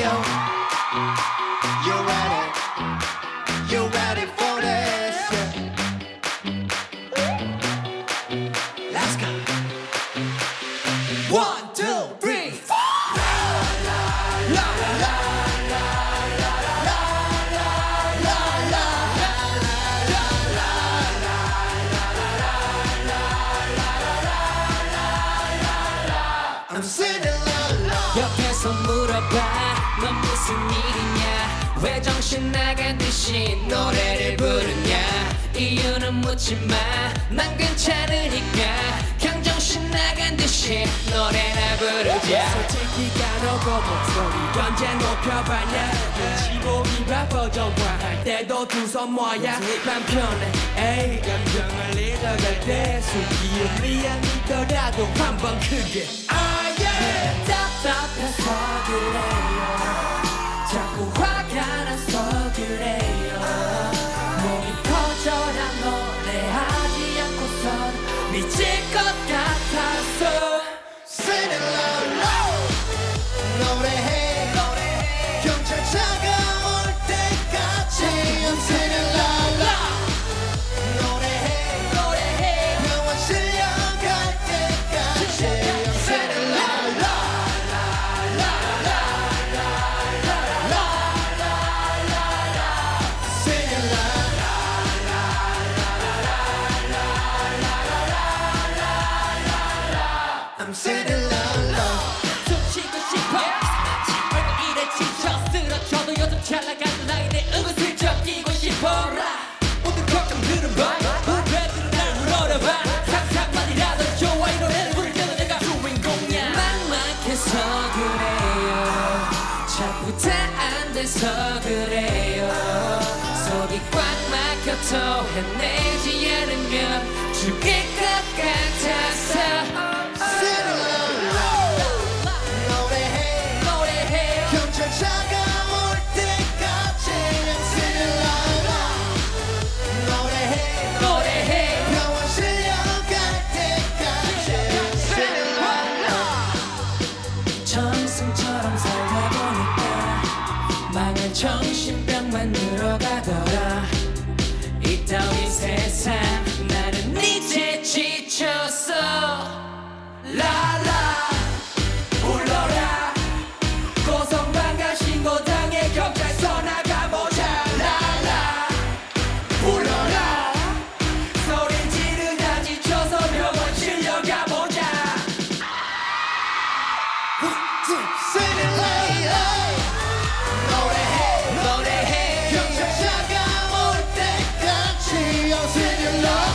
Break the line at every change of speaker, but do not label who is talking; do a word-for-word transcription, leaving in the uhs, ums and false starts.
know you're ready, you're ready for this. Let's go. One, two, three, four. La la la la la la la la la la. I'm singing la la.
옆에서 물어봐 넌 무슨 일이냐 왜 정신 나간 듯이 노래를 부르냐 이유는 묻지마 난 괜찮으니까 그냥 정신 나간 듯이 노래나 부르자 솔직히 까놓고 목소리 언제 높여봤냐 칠십오 비밥 버전화할 때도 두 손 모아야 맘 편해 에이 감정을 잃어갈 때 숨기운 미안이더라도 한 번 크게 아 yeah 답답해서 그래요 자꾸 화가 나서 그래요 몸이 터져라 노래하지 않고선 미칠 것 같아서
Singing loud, loud. 노래해, 노래해. 경찰차가 올 때까지 I'm singing loud, loud. 노래해, 노래해. 병원 실려갈 때까지 I'm singing loud, loud. Singing loud. I'm singing loud, loud.
숨 쉬고 싶어 얼굴 이래 지쳐 쓰러져도 요즘 잘 나가는 나이대 은근슬쩍 끼고 싶어 모든 걱정들은 봐 후배들은 날 물어봐 상상만이라도 좋아 이 노래를 부를 때도 내가 주인공이야 막막해서 그래요 자꾸 다 안 돼서 그래요 속이 꽉 막혀도 해내지 않으면 죽을 것 같아서
Singing loud, loud. 노래해,
노래해
경찰차가 올 때까지 I'm singing loud, loud. 노래해,
노래해
병원 실려갈 때까지 I'm singing loud, loud.
정승처럼 살다 보니까 망한 정신병만 늘어가더라 이 따윈 세상 나는 이제 지쳤어 라라 불러라 고성방가 신고당해 경찰서 나가보자 라라 불러라 소리 지르다 지쳐서 병원 실려가보자
Singing loud, loud. 노래해,
노래해
경찰차가 올 때까지 I'm singing loud.